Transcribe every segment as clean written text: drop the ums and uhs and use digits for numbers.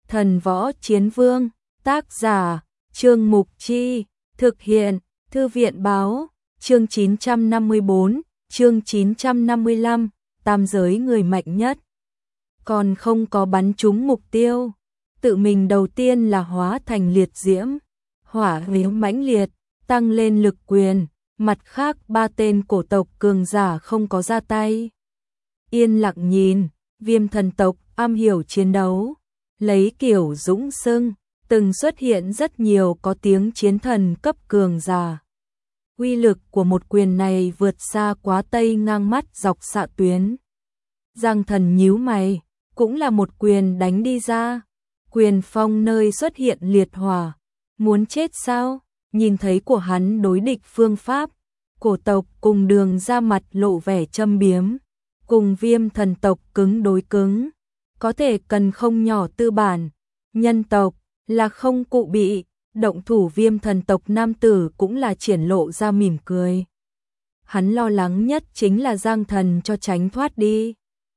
Thần võ chiến vương, tác giả, Trương Mục Chi, thực hiện, Thư viện báo, chương 954, chương 955, tam giới người mạnh nhất. Còn không có bắn trúng mục tiêu, tự mình đầu tiên là hóa thành liệt diễm, hỏa viếng mãnh liệt, tăng lên lực quyền, mặt khác ba tên cổ tộc cường giả không có ra tay. Yên lặng nhìn, Viêm thần tộc am hiểu chiến đấu, lấy kiểu dũng sưng, từng xuất hiện rất nhiều có tiếng chiến thần cấp cường giả. Uy lực của một quyền này vượt xa quá tây ngang mắt dọc xạ tuyến. Giang Thần nhíu mày, cũng là một quyền đánh đi ra. Quyền phong nơi xuất hiện liệt hỏa. Muốn chết sao? Nhìn thấy của hắn đối địch phương pháp. Cổ tộc cùng Đường ra mặt lộ vẻ châm biếm. Cùng Viêm thần tộc cứng đối cứng. Có thể cần không nhỏ tư bản. Nhân tộc là không cụ bị. Động thủ Viêm thần tộc nam tử cũng là triển lộ ra mỉm cười. Hắn lo lắng nhất chính là Giang Thần cho tránh thoát đi.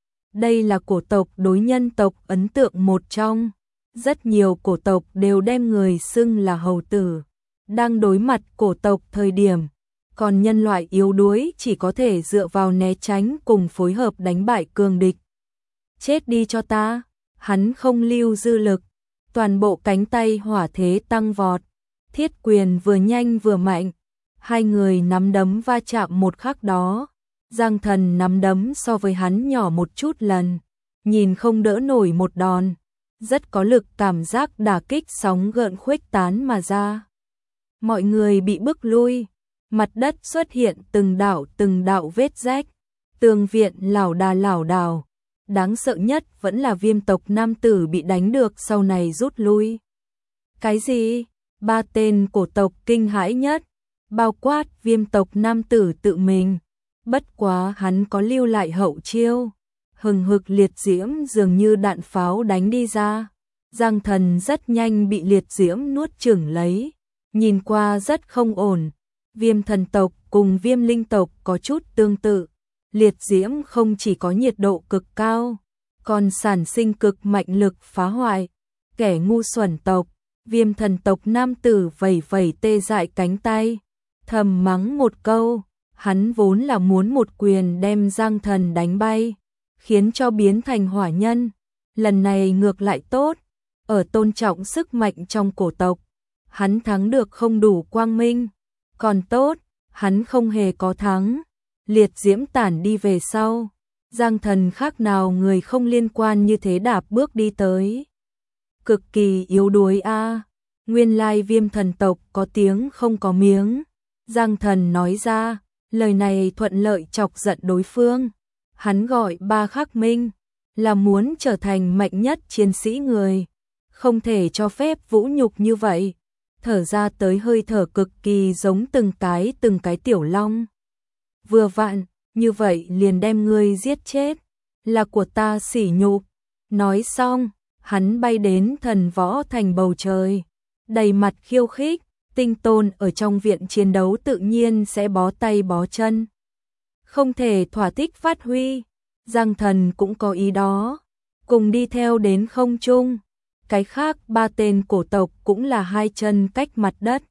Đây là cổ tộc đối nhân tộc ấn tượng một trong. Rất nhiều cổ tộc đều đem người xưng là hầu tử. Đang đối mặt cổ tộc thời điểm. Còn nhân loại yếu đuối chỉ có thể dựa vào né tránh cùng phối hợp đánh bại cường địch. Chết đi cho ta. Hắn không lưu dư lực. Toàn bộ cánh tay hỏa thế tăng vọt. Thiết quyền vừa nhanh vừa mạnh. Hai người nắm đấm va chạm một khắc đó. Giang Thần nắm đấm so với hắn nhỏ một chút lần. Nhìn không đỡ nổi một đòn. Rất có lực cảm giác đả kích sóng gợn khuếch tán mà ra. Mọi người bị bức lui. Mặt đất xuất hiện từng đạo vết rách. Tường viện lảo đảo. Đáng sợ nhất vẫn là Viêm tộc nam tử bị đánh được sau này rút lui. Cái gì? Ba tên cổ tộc kinh hãi nhất. Bao quát Viêm tộc nam tử tự mình. Bất quá hắn có lưu lại hậu chiêu. Hừng hực liệt diễm dường như đạn pháo đánh đi ra. Giang Thần rất nhanh bị liệt diễm nuốt chửng lấy. Nhìn qua rất không ổn. Viêm thần tộc cùng Viêm linh tộc có chút tương tự. Liệt diễm không chỉ có nhiệt độ cực cao, còn sản sinh cực mạnh lực phá hoại. Kẻ ngu xuẩn tộc, Viêm thần tộc nam tử vẩy tê dại cánh tay. Thầm mắng một câu, hắn vốn là muốn một quyền đem Giang Thần đánh bay, khiến cho biến thành hỏa nhân. Lần này ngược lại tốt, ở tôn trọng sức mạnh trong cổ tộc, hắn thắng được không đủ quang minh. Còn tốt, hắn không hề có thắng. Liệt diễm tản đi về sau. Giang Thần khác nào người không liên quan như thế đạp bước đi tới. Cực kỳ yếu đuối a. Nguyên lai Viêm thần tộc có tiếng không có miếng. Giang Thần nói ra, lời này thuận lợi chọc giận đối phương. Hắn gọi Ba Khắc Minh, là muốn trở thành mạnh nhất chiến sĩ người. Không thể cho phép vũ nhục như vậy. Thở ra tới hơi thở cực kỳ giống từng cái tiểu long. Vừa vặn, như vậy liền đem ngươi giết chết. Là của ta sỉ nhục. Nói xong, hắn bay đến thần võ thành bầu trời. Đầy mặt khiêu khích, Tinh Tôn ở trong viện chiến đấu tự nhiên sẽ bó tay bó chân. Không thể thỏa thích phát huy. Giang Thần cũng có ý đó. Cùng đi theo đến không trung. Cái khác ba tên cổ tộc cũng là hai chân cách mặt đất.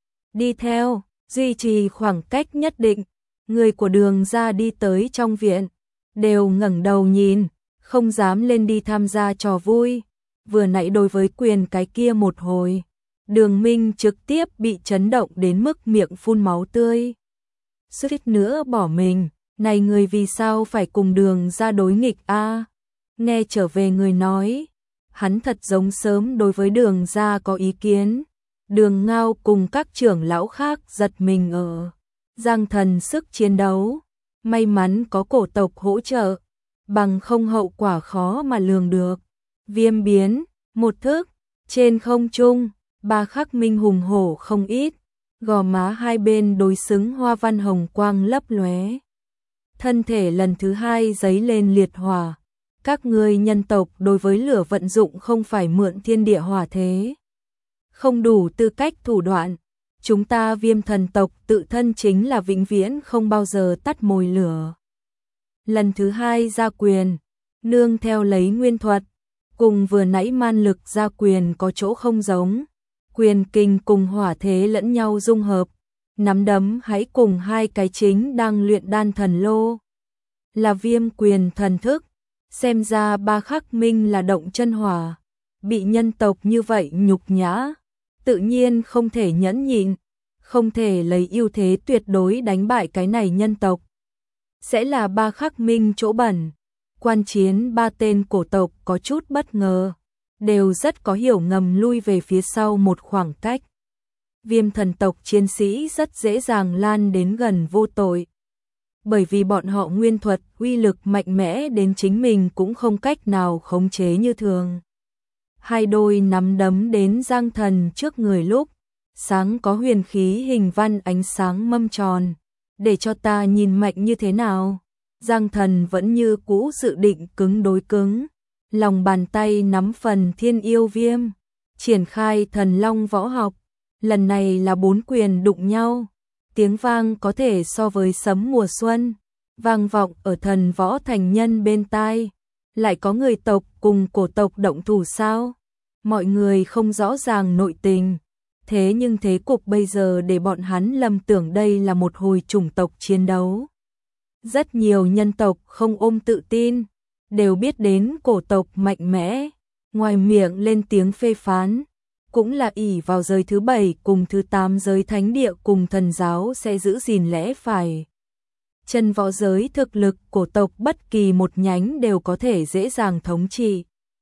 Đi theo, duy trì khoảng cách nhất định. Người của Đường ra đi tới trong viện, đều ngẩng đầu nhìn, không dám lên đi tham gia trò vui. Vừa nãy đối với quyền cái kia một hồi, Đường Minh trực tiếp bị chấn động đến mức miệng phun máu tươi. Suýt nữa bỏ mình, này người vì sao phải cùng Đường ra đối nghịch a? Nghe trở về người nói, hắn thật giống sớm đối với Đường ra có ý kiến. Đường Ngao cùng các trưởng lão khác giật mình ở Giang Thần sức chiến đấu, may mắn có cổ tộc hỗ trợ, bằng không hậu quả khó mà lường được. Viêm biến, một thức, trên không trung, Ba Khắc Minh hùng hổ không ít, gò má hai bên đối xứng hoa văn hồng quang lấp lóe. Thân thể lần thứ hai giấy lên liệt hỏa. Các ngươi nhân tộc đối với lửa vận dụng không phải mượn thiên địa hỏa thế. Không đủ tư cách thủ đoạn. Chúng ta Viêm thần tộc tự thân chính là vĩnh viễn không bao giờ tắt mồi lửa. Lần thứ hai ra quyền, nương theo lấy nguyên thuật, cùng vừa nãy man lực ra quyền có chỗ không giống. Quyền kinh cùng hỏa thế lẫn nhau dung hợp, nắm đấm hãy cùng hai cái chính đang luyện đan thần lô. Là Viêm quyền thần thức, xem ra Ba Khắc Minh là động chân hỏa, bị nhân tộc như vậy nhục nhã, tự nhiên không thể nhẫn nhịn, không thể lấy ưu thế tuyệt đối đánh bại cái này nhân tộc. Sẽ là Ba Khắc Minh chỗ bẩn. Quan chiến ba tên cổ tộc có chút bất ngờ, đều rất có hiểu ngầm lui về phía sau một khoảng cách. Viêm thần tộc chiến sĩ rất dễ dàng lan đến gần vô tội, bởi vì bọn họ nguyên thuật uy lực mạnh mẽ đến chính mình cũng không cách nào khống chế như thường. Hai đôi nắm đấm đến Giang Thần trước người lúc, sáng có huyền khí hình văn ánh sáng mâm tròn, để cho ta nhìn mạnh như thế nào. Giang Thần vẫn như cũ dự định cứng đối cứng, lòng bàn tay nắm phần thiên yêu viêm, triển khai thần long võ học, lần này là 4 quyền đụng nhau, tiếng vang có thể so với sấm mùa xuân, vang vọng ở thần võ thành nhân bên tai. Lại có người tộc cùng cổ tộc động thủ sao? Mọi người không rõ ràng nội tình, thế nhưng thế cục bây giờ để bọn hắn lầm tưởng đây là một hồi chủng tộc chiến đấu. Rất nhiều nhân tộc không ôm tự tin, đều biết đến cổ tộc mạnh mẽ, ngoài miệng lên tiếng phê phán, cũng là ỷ vào giới thứ 7 cùng thứ 8 giới thánh địa cùng thần giáo sẽ giữ gìn lẽ phải. Chân võ giới thực lực cổ tộc bất kỳ một nhánh đều có thể dễ dàng thống trị.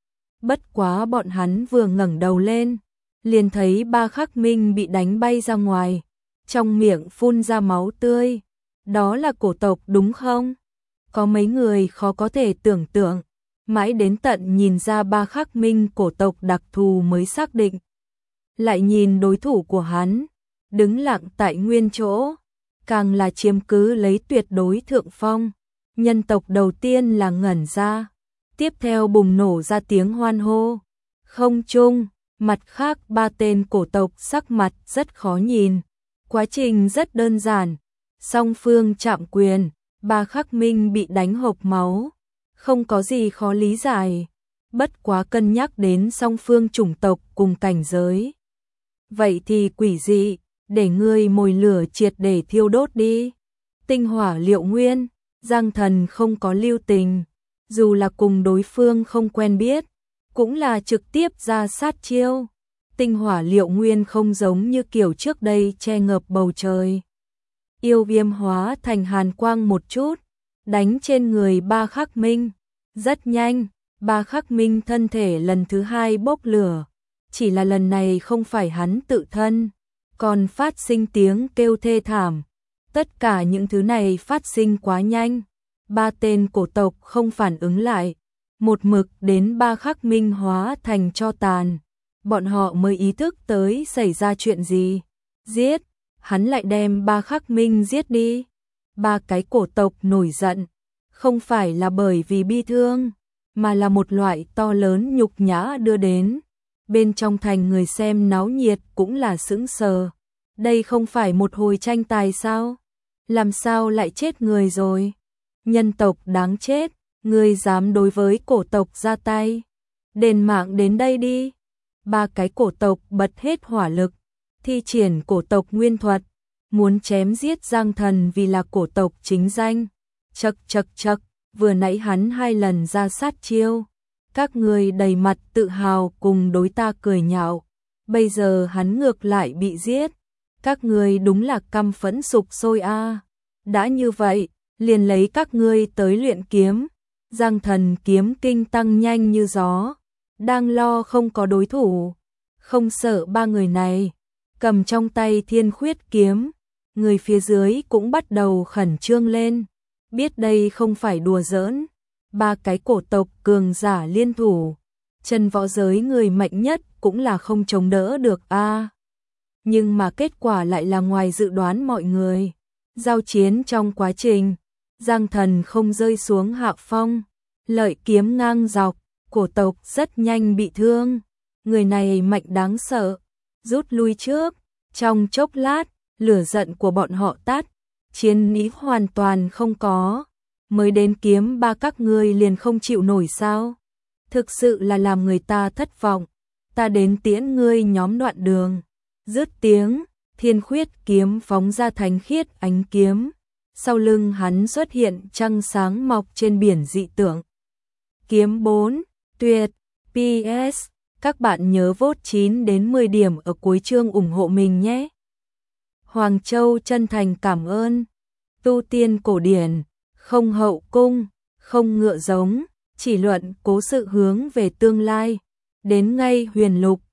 Bất quá bọn hắn vừa ngẩng đầu lên, liền thấy Ba Khắc Minh bị đánh bay ra ngoài, trong miệng phun ra máu tươi. Đó là cổ tộc đúng không? Có mấy người khó có thể tưởng tượng, mãi đến tận nhìn ra Ba Khắc Minh cổ tộc đặc thù mới xác định. Lại nhìn đối thủ của hắn, đứng lặng tại nguyên chỗ, càng là chiếm cứ lấy tuyệt đối thượng phong. Nhân tộc đầu tiên là ngẩn ra, tiếp theo bùng nổ ra tiếng hoan hô. Không chung, mặt khác ba tên cổ tộc sắc mặt rất khó nhìn. Quá trình rất đơn giản, song phương chạm quyền, Ba Khắc Minh bị đánh hộc máu, không có gì khó lý giải. Bất quá cân nhắc đến song phương chủng tộc cùng cảnh giới. Vậy thì quỷ dị, để ngươi mồi lửa triệt để thiêu đốt đi. Tinh hỏa liệu nguyên, Giang Thần không có lưu tình, dù là cùng đối phương không quen biết, cũng là trực tiếp ra sát chiêu. Tinh hỏa liệu nguyên không giống như kiểu trước đây che ngập bầu trời. Yêu viêm hóa thành hàn quang một chút, đánh trên người Ba Khắc Minh. Rất nhanh, Ba Khắc Minh thân thể lần thứ 2 bốc lửa, chỉ là lần này không phải hắn tự thân, còn phát sinh tiếng kêu thê thảm. Tất cả những thứ này phát sinh quá nhanh, ba tên cổ tộc không phản ứng lại, một mực đến Ba Khắc Minh hóa thành tro tàn, bọn họ mới ý thức tới xảy ra chuyện gì. Giết, hắn lại đem Ba Khắc Minh giết đi. Ba cái cổ tộc nổi giận, không phải là bởi vì bi thương, mà là một loại to lớn nhục nhã đưa đến. Bên trong thành người xem náo nhiệt cũng là sững sờ. Đây không phải một hồi tranh tài sao? Làm sao lại chết người rồi? Nhân tộc đáng chết, ngươi dám đối với cổ tộc ra tay? Đền mạng đến đây đi. Ba cái cổ tộc bật hết hỏa lực, thi triển cổ tộc nguyên thuật, muốn chém giết Giang Thần vì là cổ tộc chính danh. Chậc chậc chậc, vừa nãy hắn 2 lần ra sát chiêu, các người đầy mặt tự hào cùng đối ta cười nhạo, bây giờ hắn ngược lại bị giết, các người đúng là căm phẫn sục sôi a. Đã như vậy, liền lấy các ngươi tới luyện kiếm. Giang Thần kiếm kinh tăng nhanh như gió, đang lo không có đối thủ, không sợ ba người này, cầm trong tay Thiên Khuyết kiếm, người phía dưới cũng bắt đầu khẩn trương lên, biết đây không phải đùa giỡn. Ba cái cổ tộc cường giả liên thủ, chân võ giới người mạnh nhất cũng là không chống đỡ được a. Nhưng mà kết quả lại là ngoài dự đoán mọi người. Giao chiến trong quá trình, Giang Thần không rơi xuống hạ phong, lợi kiếm ngang dọc, cổ tộc rất nhanh bị thương. Người này mạnh đáng sợ, rút lui trước, trong chốc lát, lửa giận của bọn họ tắt, chiến ý hoàn toàn không có. Mới đến kiếm ba các ngươi liền không chịu nổi sao? thực sự là làm người ta thất vọng. Ta đến tiễn ngươi nhóm đoạn đường. Dứt tiếng, thiên khuyết kiếm phóng ra thánh khiết ánh kiếm. Sau lưng hắn xuất hiện trăng sáng mọc trên biển dị tượng. Kiếm 4, tuyệt. PS, các bạn nhớ vote 9 đến 10 điểm ở cuối chương ủng hộ mình nhé. Hoàng Châu chân thành cảm ơn. Tu tiên cổ điển, không hậu cung, không ngựa giống, chỉ luận cố sự hướng về tương lai. Đến ngay huyền lục,